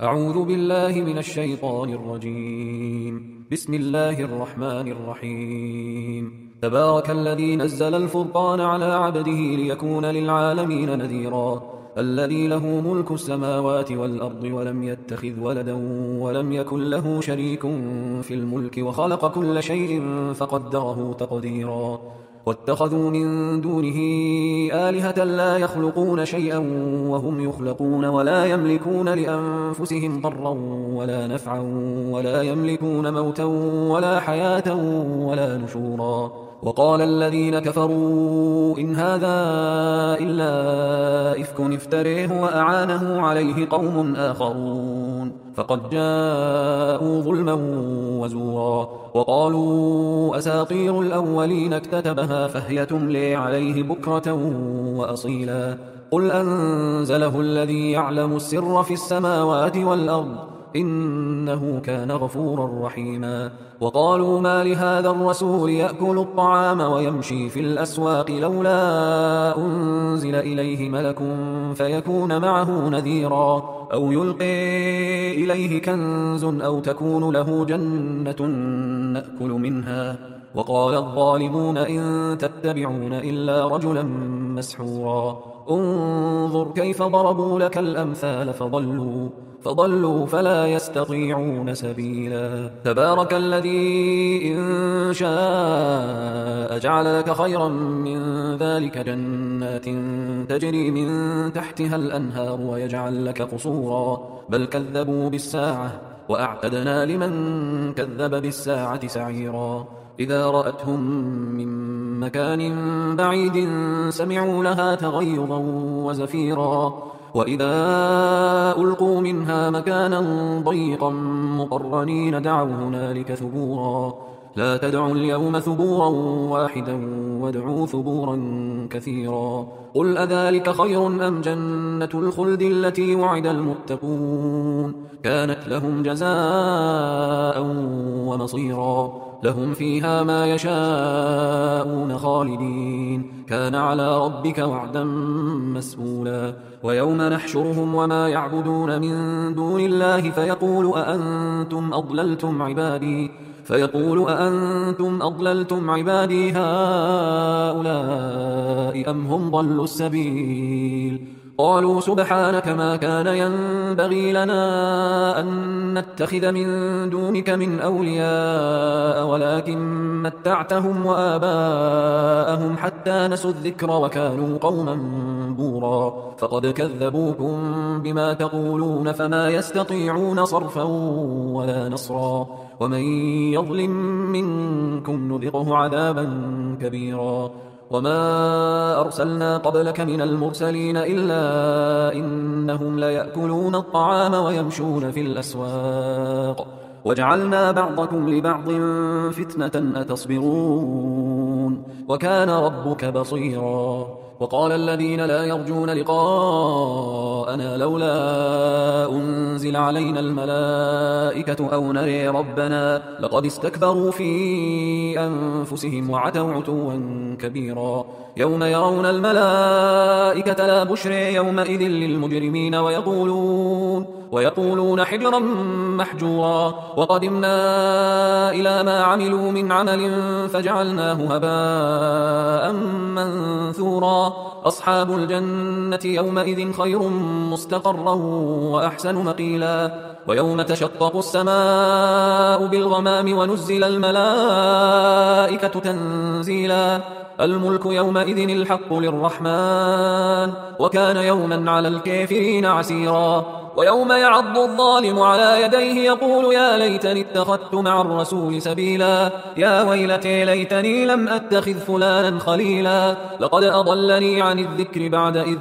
أعوذ بالله من الشيطان الرجيم. بسم الله الرحمن الرحيم. تبارك الذي نزل الفرقان على عبده ليكون للعالمين نذيرا. الذي له ملك السماوات والأرض ولم يتخذ ولدا ولم يكن له شريك في الملك وخلق كل شيء فقدره تقديرا. واتخذوا من دونه آلهة لا يخلقون شيئا وهم يخلقون ولا يملكون لأنفسهم ضرا ولا نفعا ولا يملكون موتا ولا حياة ولا نشورا. وقال الذين كفروا إن هذا إلا إفك افتريه وأعانه عليه قوم آخرون فقد جاءوا ظلما وزورا. وقالوا أساطير الأولين اكتتبها فهي تملي عليه بكرة وأصيلا. قل أنزله الذي يعلم السر في السماوات والأرض إنه كان غفورا رحيما. وقالوا ما لهذا الرسول يأكل الطعام ويمشي في الأسواق لولا أنزل إليه ملك فيكون معه نذيرا أو يلقي إليه كنز أو تكون له جنة نأكل منها. وقال الظالمون إن تتبعون إلا رجلا مسحورا. انظر كيف ضربوا لك الأمثال فضلوا فلا يستطيعون سبيلا. تبارك الذي إن شاء جعل لك خيرا من ذلك جنات تجري من تحتها الأنهار ويجعل لك قصورا بل كذبوا بالساعة وأعتدنا لمن كذب بالساعة سعيرا. إذا رأتهم من مكان بعيد سمعوا لها تغيظا وزفيرا وإذا ألقوا منها مكانا ضيقا مقرنين دعوا هنالك ثبورا. لا تدعوا اليوم ثبورا واحدا وادعوا ثبورا كثيرا. قل أذلك خير أم جنة الخلد التي وعد المتقون كانت لهم جزاء ومصيرا. لهم فيها ما يشاءون خالدين كان على ربك وعدا مسئولا. ويوم نحشرهم وما يعبدون من دون الله فيقول أأنتم أضللتم عبادي هؤلاء أم هم ضلوا السبيل. قالوا سبحانك ما كان ينبغي لنا أن نتخذ من دونك من أولياء ولكن متعتهم وآباءهم حتى نسوا الذكر وكانوا قوما بورا. فقد كذبوكم بما تقولون فما يستطيعون صرفا ولا نصرا. ومن يظلم منكم نذقه عذابا كبيرا. وما أرسلنا قبلك من المرسلين إلا إنهم ليأكلون الطعام ويمشون في الأسواق وجعلنا بعضكم لبعض فتنة أتصبرون وكان ربك بصيرا. وقال الذين لا يرجون لقاءنا لولا أنزل علينا الملائكة أو نري ربنا لقد استكبروا في أنفسهم وعتوا عتوا كبيرا. يوم يرون الملائكة لا بشرى يومئذ للمجرمين ويقولون حجرا محجورا. وقدمنا إلى ما عملوا من عمل فجعلناه هباء منثورا. أصحاب الجنة يومئذ خير مستقرا وأحسن مقيلا. ويوم تشقق السماء بالغمام ونزل الملائكة تنزيلا. الملك يومئذ الحق للرحمن وكان يوما على الكافرين عسيرا. ويوم يعض الظالم على يديه يقول يا ليتني اتخذت مع الرسول سبيلا. يا ويلتي ليتني لم أتخذ فلانا خليلا لقد أضلني عن الذكر بعد إذ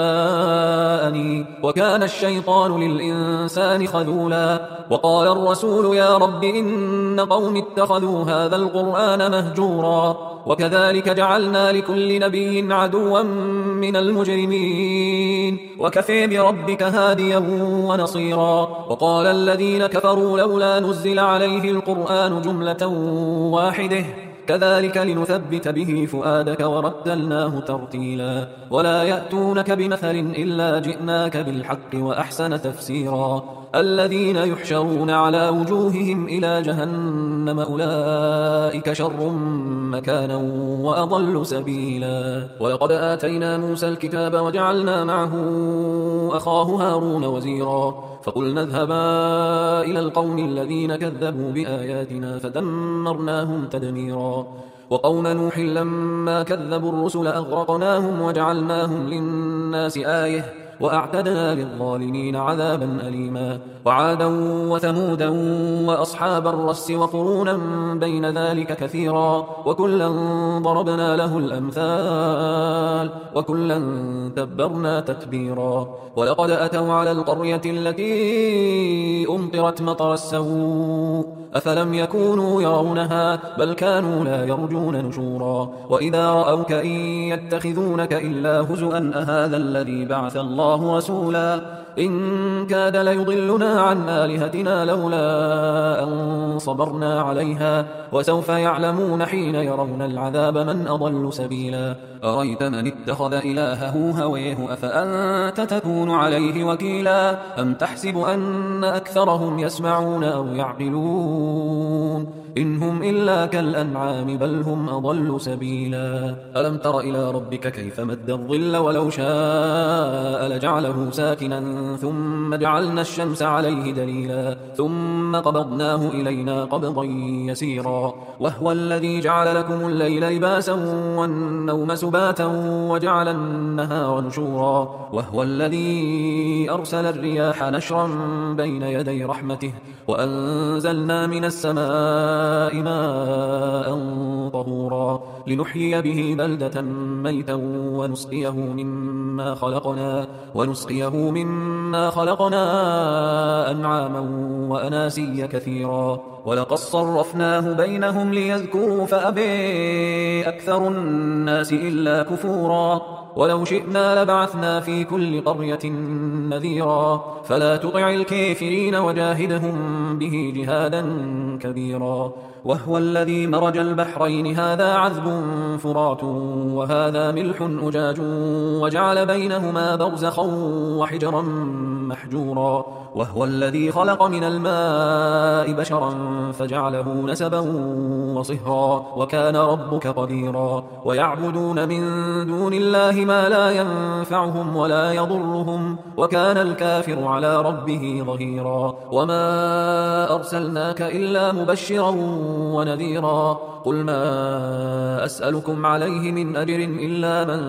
جاءني وكان الشيطان للإنسان خذولا. وقال الرسول يا رب إن قوم اتخذوا هذا القرآن مهجورا. وكذلك جعلنا لكل نبي عدوا من المجرمين وكفى بربك هاديا ونصيرا. وقال الذين كفروا لولا نزل عليه القرآن جملة واحدة كذلك لنثبت به فؤادك ورتلناه ترتيلا. ولا يأتونك بمثل إلا جئناك بالحق وأحسن تفسيرا. الذين يحشرون على وجوههم إلى جهنم أولئك شر مكانا وأضل سبيلا. ولقد آتينا موسى الكتاب وجعلنا معه أخاه هارون وزيرا فقلنا اذهبا إلى القوم الذين كذبوا بآياتنا فدمرناهم تدميرا. وقوم نوح لما كذبوا الرسل أغرقناهم وجعلناهم للناس آية وأعتدنا للظالمين عذابا أليما. وعادا وثمودا وأصحاب الرس وقرونا بين ذلك كثيرا وكلا ضربنا له الأمثال وكلا تبرنا تتبيرا. ولقد أتوا على القرية التي أمطرت مطر السوء أفلم يكونوا يرونها بل كانوا لا يرجون نشورا. وإذا رأوك إن يتخذونك إلا هزؤا أهذا الذي بعث الله رسولا إن كاد ليضلنا عن آلهتنا لولا أن صبرنا عليها وسوف يعلمون حين يرون العذاب من أضل سبيلا. أريت من اتخذ إلهه هويه أفأنت تكون عليه وكيلا أم تحسب أن أكثرهم يسمعون أو يعقلون إن هم إلا كالأنعام بل هم أضل سبيلا. ألم تر إلى ربك كيف مد الظل ولو شاء لجعله ساكنا ثم جعلنا الشمس عليه دليلا ثم قبضناه إلينا قبضا يسيرا. وهو الذي جعل لكم الليل لباسا والنوم سباتا وجعل النهار نشورا. وهو الذي أرسل الرياح نشرا بين يدي رحمته وأنزلنا من السماء ماء طهورا لنحيي به بلدة ميتا ونسقيه مما خلقنا أنعاما وأناسيا كثيرا. ولقد صرفناه بينهم ليذكروا فأبي أكثر الناس إلا كفورا. ولو شئنا لبعثنا في كل قرية نذيرا فلا تطع الكافرين وجاهدهم به جهادا كبيرا. وهو الذي مرج البحرين هذا عذب فرات وهذا ملح أجاج وجعل بينهما برزخا وحجرا محجورا. وهو الذي خلق من الماء بشرا فجعله نسبا وصهرا وكان ربك قديرا. ويعبدون من دون الله ما لا ينفعهم ولا يضرهم وكان الكافر على ربه ظهيرا. وما أرسلناك إلا مبشرا ونذيرا. قل ما أسألكم عليه من أجر إلا من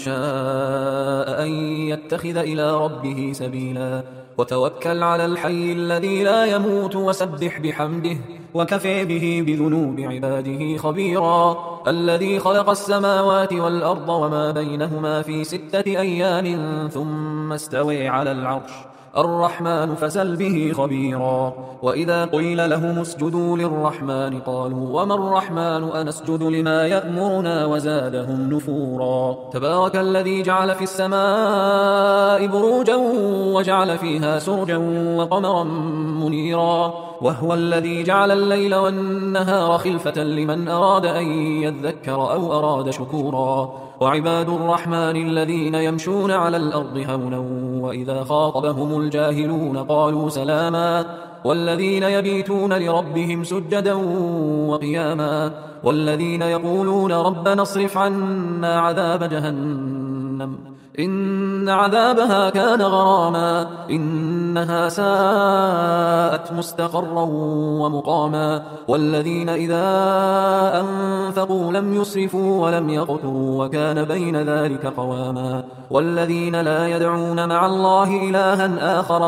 شاء أن يتخذ إلى ربه سبيلا. وتوكل على الحي الذي لا يموت وسبح بحمده وكفى به بذنوب عباده خبيرا. الذي خلق السماوات والأرض وما بينهما في 6 أيام ثم استوى على العرش الرحمن فسل به خبيرا. وإذا قيل لهم اسجدوا للرحمن قالوا وما الرحمن أنسجد لما يأمرنا وزادهم نفورا. تبارك الذي جعل في السماء بروجا وجعل فيها سرجا وقمرا منيرا. وهو الذي جعل الليل والنهار خلفة لمن أراد أن يذكر أو أراد شكورا. وعباد الرحمن الذين يمشون على الأرض هونا وإذا خاطبهم الجاهلون قالوا سلاما. والذين يبيتون لربهم سجدا وقياما. والذين يقولون ربنا اصرف عنا عذاب جهنم إن عذابها كان غراما إنها ساءت مستقرا ومقاما. والذين إذا أنفقوا لم يسرفوا ولم يقتروا وكان بين ذلك قواما. والذين لا يدعون مع الله إلها آخر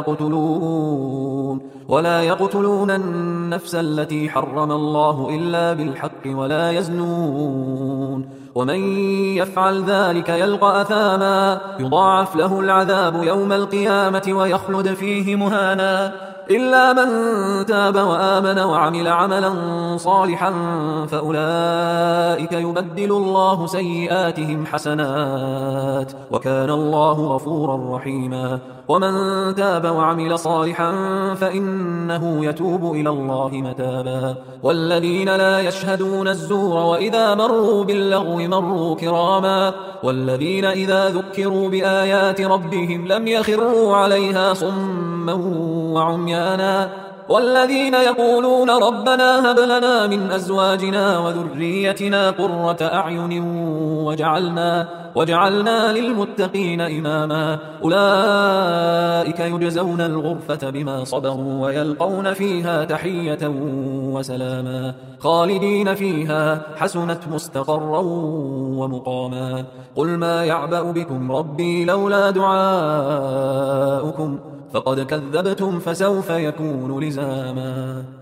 ولا يقتلون النفس التي حرم الله إلا بالحق ولا يزنون ومن يفعل ذلك يلقى أثاما يضاعف له العذاب يوم القيامة ويخلد فيه مهانا إلا من تاب وآمن وعمل عملا صالحا فأولئك يبدل الله سيئاتهم حسنات وكان الله غفورا رحيما. ومن تاب وعمل صالحا فإنه يتوب إلى الله متابا. والذين لا يشهدون الزور وإذا مروا باللغو مروا كراما. والذين إذا ذكروا بآيات ربهم لم يخروا عليها صما صما وعميانا والذين يقولون ربنا هب لنا من أزواجنا وذريتنا قرة أعين وجعلنا للمتقين إماما أولئك يجزون الغرفة بما صبروا ويلقون فيها تحية وسلاما خالدين فيها حسنت مستقرا ومقاما قل ما يعبأ بكم ربي لولا دعاؤكم فقد كذبتم فسوف يكون لزاما